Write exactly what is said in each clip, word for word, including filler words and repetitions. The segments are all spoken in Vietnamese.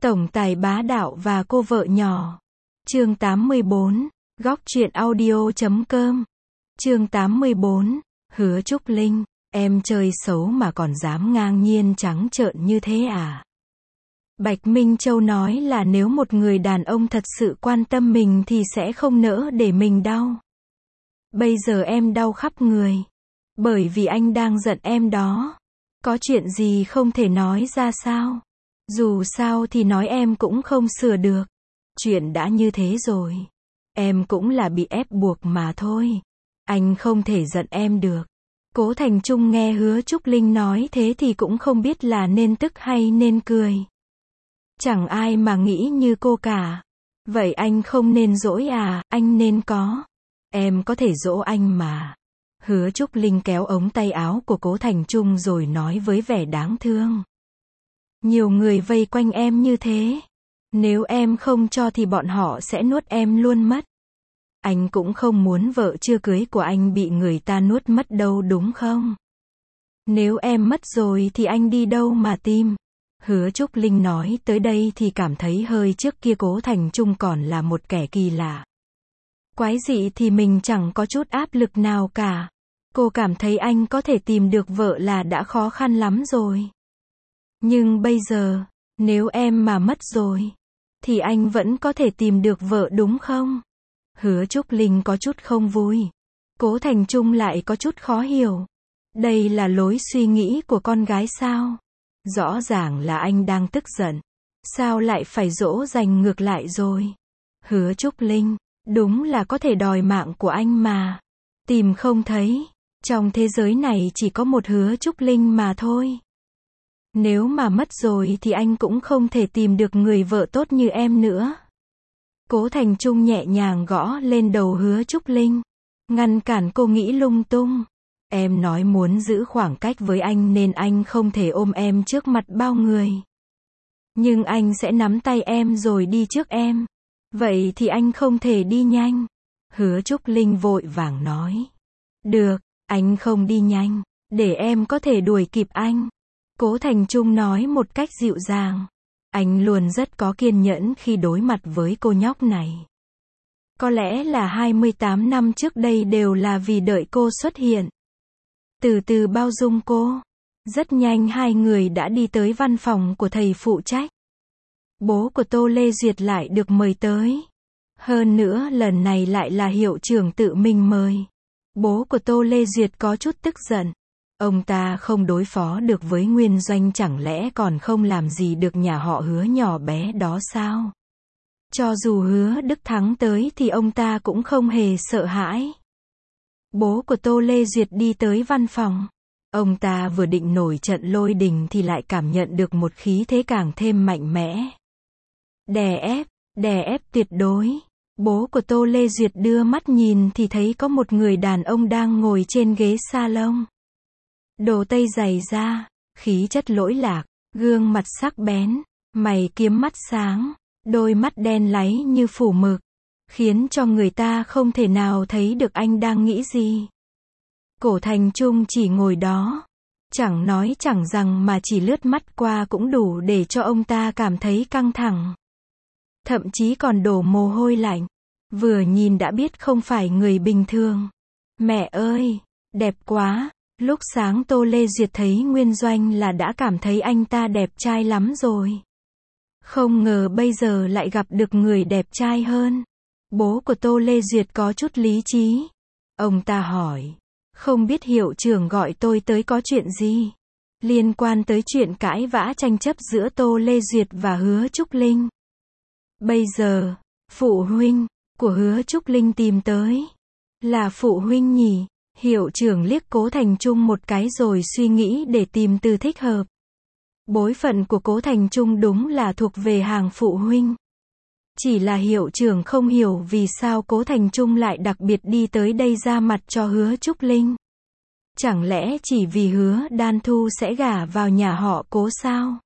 Tổng tài bá đạo và cô vợ nhỏ. Chương tám mươi bốn. Góc truyện audio chấm com. Chương tám mươi bốn. Hứa Trúc Linh, em chơi xấu mà còn dám ngang nhiên trắng trợn như thế à? Bạch Minh Châu nói là nếu một người đàn ông thật sự quan tâm mình thì sẽ không nỡ để mình đau. Bây giờ em đau khắp người. Bởi vì anh đang giận em đó. Có chuyện gì không thể nói ra sao? Dù sao thì nói em cũng không sửa được. Chuyện đã như thế rồi. Em cũng là bị ép buộc mà thôi. Anh không thể giận em được. Cố Thành Trung nghe Hứa Trúc Linh nói thế thì cũng không biết là nên tức hay nên cười. Chẳng ai mà nghĩ như cô cả. Vậy anh không nên dỗi à, anh nên có. Em có thể dỗ anh mà. Hứa Trúc Linh kéo ống tay áo của Cố Thành Trung rồi nói với vẻ đáng thương. Nhiều người vây quanh em như thế. Nếu em không cho thì bọn họ sẽ nuốt em luôn mất. Anh cũng không muốn vợ chưa cưới của anh bị người ta nuốt mất đâu đúng không? Nếu em mất rồi thì anh đi đâu mà tìm? Hứa Trúc Linh nói tới đây thì cảm thấy hơi trước kia Cố Thành Trung còn là một kẻ kỳ lạ. Quái dị thì mình chẳng có chút áp lực nào cả. Cô cảm thấy anh có thể tìm được vợ là đã khó khăn lắm rồi. Nhưng bây giờ, nếu em mà mất rồi, thì anh vẫn có thể tìm được vợ đúng không? Hứa Trúc Linh có chút không vui. Cố Thành Trung lại có chút khó hiểu. Đây là lối suy nghĩ của con gái sao? Rõ ràng là anh đang tức giận. Sao lại phải dỗ dành ngược lại rồi? Hứa Trúc Linh, đúng là có thể đòi mạng của anh mà. Tìm không thấy. Trong thế giới này chỉ có một Hứa Trúc Linh mà thôi. Nếu mà mất rồi thì anh cũng không thể tìm được người vợ tốt như em nữa. Cố Thành Trung nhẹ nhàng gõ lên đầu Hứa Trúc Linh. Ngăn cản cô nghĩ lung tung. Em nói muốn giữ khoảng cách với anh nên anh không thể ôm em trước mặt bao người. Nhưng anh sẽ nắm tay em rồi đi trước em. Vậy thì anh không thể đi nhanh. Hứa Trúc Linh vội vàng nói. Được, anh không đi nhanh. Để em có thể đuổi kịp anh. Cố Thành Trung nói một cách dịu dàng. Anh luôn rất có kiên nhẫn khi đối mặt với cô nhóc này. Có lẽ là hai mươi tám năm trước đây đều là vì đợi cô xuất hiện. Từ từ bao dung cô. Rất nhanh hai người đã đi tới văn phòng của thầy phụ trách. Bố của Tô Lê Duyệt lại được mời tới. Hơn nữa lần này lại là hiệu trưởng tự mình mời. Bố của Tô Lê Duyệt có chút tức giận. Ông ta không đối phó được với Nguyên Doanh chẳng lẽ còn không làm gì được nhà họ Hứa nhỏ bé đó sao? Cho dù Hứa Đức Thắng tới thì ông ta cũng không hề sợ hãi. Bố của Tô Lê Duyệt đi tới văn phòng. Ông ta vừa định nổi trận lôi đình thì lại cảm nhận được một khí thế càng thêm mạnh mẽ. Đè ép, đè ép tuyệt đối. Bố của Tô Lê Duyệt đưa mắt nhìn thì thấy có một người đàn ông đang ngồi trên ghế salon. Đồ tây dày da, khí chất lỗi lạc, gương mặt sắc bén, mày kiếm mắt sáng, đôi mắt đen láy như phủ mực, khiến cho người ta không thể nào thấy được anh đang nghĩ gì. Cố Thành Trung chỉ ngồi đó, chẳng nói chẳng rằng mà chỉ lướt mắt qua cũng đủ để cho ông ta cảm thấy căng thẳng. Thậm chí còn đổ mồ hôi lạnh, vừa nhìn đã biết không phải người bình thường. Mẹ ơi, đẹp quá! Lúc sáng Tô Lê Duyệt thấy Nguyên Doanh là đã cảm thấy anh ta đẹp trai lắm rồi. Không ngờ bây giờ lại gặp được người đẹp trai hơn. Bố của Tô Lê Duyệt có chút lý trí. Ông ta hỏi. Không biết hiệu trưởng gọi tôi tới có chuyện gì? Liên quan tới chuyện cãi vã tranh chấp giữa Tô Lê Duyệt và Hứa Trúc Linh. Bây giờ, phụ huynh của Hứa Trúc Linh tìm tới. Là phụ huynh nhỉ? Hiệu trưởng liếc Cố Thành Trung một cái rồi suy nghĩ để tìm từ thích hợp. Bối phận của Cố Thành Trung đúng là thuộc về hàng phụ huynh. Chỉ là hiệu trưởng không hiểu vì sao Cố Thành Trung lại đặc biệt đi tới đây ra mặt cho Hứa Trúc Linh. Chẳng lẽ chỉ vì Hứa Đan Thu sẽ gả vào nhà họ Cố sao?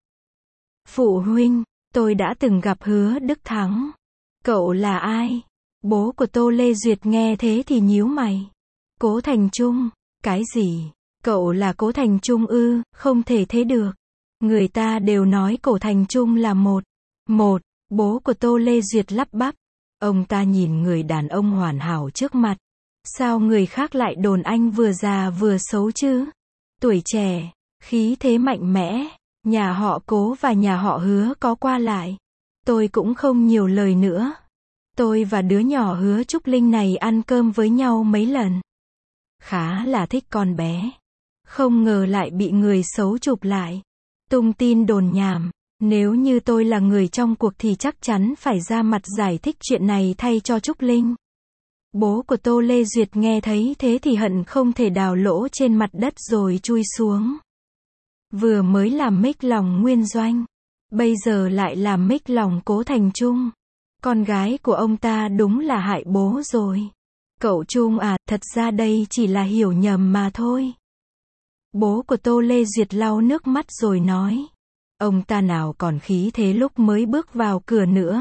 Phụ huynh, tôi đã từng gặp Hứa Đức Thắng. Cậu là ai? Bố của Tô Lê Duyệt nghe thế thì nhíu mày. Cố Thành Trung, cái gì? Cậu là Cố Thành Trung ư? Không thể thế được. Người ta đều nói Cố Thành Trung là một Một, bố của Tô Lê Duyệt lắp bắp. Ông ta nhìn người đàn ông hoàn hảo trước mặt. Sao người khác lại đồn anh vừa già vừa xấu chứ? Tuổi trẻ, khí thế mạnh mẽ, nhà họ Cố và nhà họ Hứa có qua lại. Tôi cũng không nhiều lời nữa. Tôi và đứa nhỏ Hứa Trúc Linh này ăn cơm với nhau mấy lần. Khá là thích con bé. Không ngờ lại bị người xấu chụp lại. Tung tin đồn nhảm. Nếu như tôi là người trong cuộc thì chắc chắn phải ra mặt giải thích chuyện này thay cho Trúc Linh. Bố của Tô Lê Duyệt nghe thấy thế thì hận không thể đào lỗ trên mặt đất rồi chui xuống. Vừa mới làm mếch lòng Nguyên Doanh, bây giờ lại làm mếch lòng Cố Thành Trung. Con gái của ông ta đúng là hại bố rồi. Cậu Trung à, thật ra đây chỉ là hiểu nhầm mà thôi. Bố của Tô Lê Duyệt lau nước mắt rồi nói. Ông ta nào còn khí thế lúc mới bước vào cửa nữa.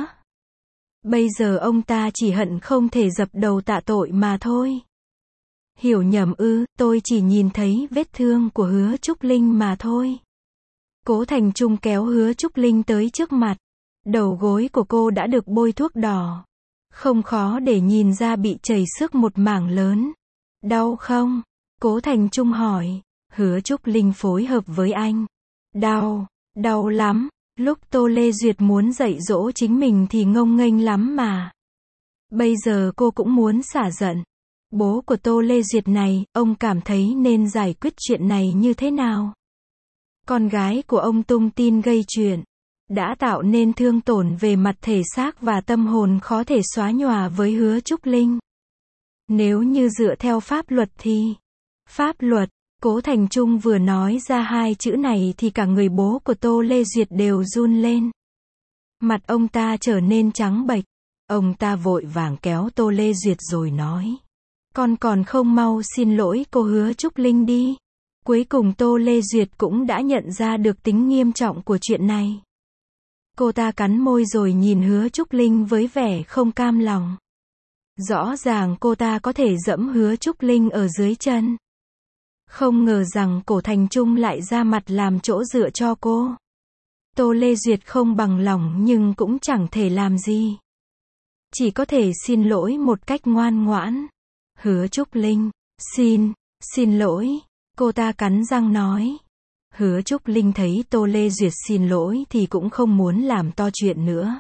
Bây giờ ông ta chỉ hận không thể dập đầu tạ tội mà thôi. Hiểu nhầm ư, tôi chỉ nhìn thấy vết thương của Hứa Trúc Linh mà thôi. Cố Thành Trung kéo Hứa Trúc Linh tới trước mặt. Đầu gối của cô đã được bôi thuốc đỏ. Không khó để nhìn ra bị chảy xước một mảng lớn. Đau không? Cố Thành Trung hỏi. Hứa Trúc Linh phối hợp với anh. Đau, đau lắm. Lúc Tô Lê Duyệt muốn dạy dỗ chính mình thì ngông nghênh lắm mà. Bây giờ cô cũng muốn xả giận. Bố của Tô Lê Duyệt này, ông cảm thấy nên giải quyết chuyện này như thế nào? Con gái của ông tung tin gây chuyện, đã tạo nên thương tổn về mặt thể xác và tâm hồn khó thể xóa nhòa với Hứa Trúc Linh. Nếu như dựa theo pháp luật thì... Pháp luật, Cố Thành Trung vừa nói ra hai chữ này thì cả người bố của Tô Lê Duyệt đều run lên. Mặt ông ta trở nên trắng bệch. Ông ta vội vàng kéo Tô Lê Duyệt rồi nói. Con còn không mau xin lỗi cô Hứa Trúc Linh đi. Cuối cùng Tô Lê Duyệt cũng đã nhận ra được tính nghiêm trọng của chuyện này. Cô ta cắn môi rồi nhìn Hứa Trúc Linh với vẻ không cam lòng. Rõ ràng cô ta có thể dẫm Hứa Trúc Linh ở dưới chân. Không ngờ rằng Cố Thành Trung lại ra mặt làm chỗ dựa cho cô. Tô Lê Duyệt không bằng lòng nhưng cũng chẳng thể làm gì. Chỉ có thể xin lỗi một cách ngoan ngoãn. Hứa Trúc Linh, xin, xin lỗi. Cô ta cắn răng nói. Hứa Trúc Linh thấy Tô Lê Duyệt xin lỗi thì cũng không muốn làm to chuyện nữa.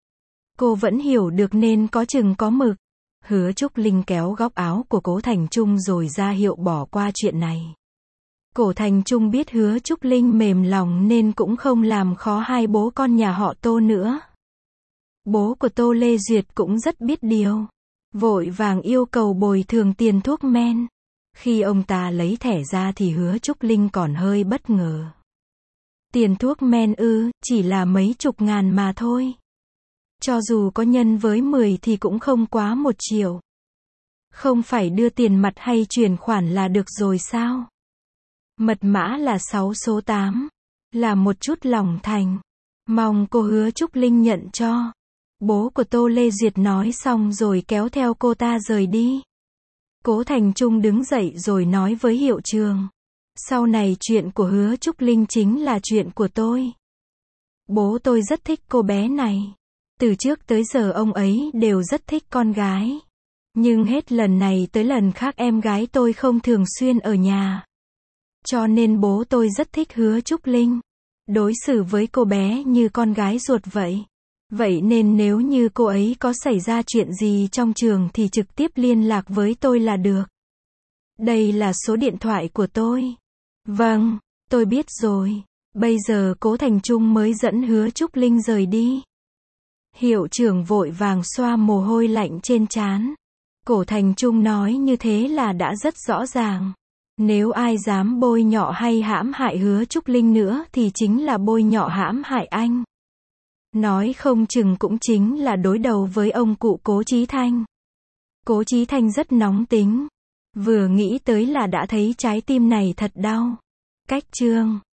Cô vẫn hiểu được nên có chừng có mực. Hứa Trúc Linh kéo góc áo của Cố Thành Trung rồi ra hiệu bỏ qua chuyện này. Cố Thành Trung biết Hứa Trúc Linh mềm lòng nên cũng không làm khó hai bố con nhà họ Tô nữa. Bố của Tô Lê Duyệt cũng rất biết điều. Vội vàng yêu cầu bồi thường tiền thuốc men. Khi ông ta lấy thẻ ra thì Hứa Trúc Linh còn hơi bất ngờ. Tiền thuốc men ư, chỉ là mấy chục ngàn mà thôi. Cho dù có nhân với mười thì cũng không quá một triệu. Không phải đưa tiền mặt hay chuyển khoản là được rồi sao? Mật mã là sáu số tám. Là một chút lòng thành. Mong cô Hứa Trúc Linh nhận cho. Bố của Tô Lê Duyệt nói xong rồi kéo theo cô ta rời đi. Cố Thành Trung đứng dậy rồi nói với hiệu trưởng. Sau này chuyện của Hứa Trúc Linh chính là chuyện của tôi. Bố tôi rất thích cô bé này. Từ trước tới giờ ông ấy đều rất thích con gái. Nhưng hết lần này tới lần khác em gái tôi không thường xuyên ở nhà. Cho nên bố tôi rất thích Hứa Trúc Linh. Đối xử với cô bé như con gái ruột vậy. Vậy nên nếu như cô ấy có xảy ra chuyện gì trong trường thì trực tiếp liên lạc với tôi là được. Đây là số điện thoại của tôi. Vâng, tôi biết rồi. Bây giờ Cố Thành Trung mới dẫn Hứa Trúc Linh rời đi. Hiệu trưởng vội vàng xoa mồ hôi lạnh trên trán. Cố Thành Trung nói như thế là đã rất rõ ràng. Nếu ai dám bôi nhọ hay hãm hại Hứa Trúc Linh nữa thì chính là bôi nhọ hãm hại anh. Nói không chừng cũng chính là đối đầu với ông cụ Cố Chí Thanh. Cố Chí Thanh rất nóng tính. Vừa nghĩ tới là đã thấy trái tim này thật đau. Cách chương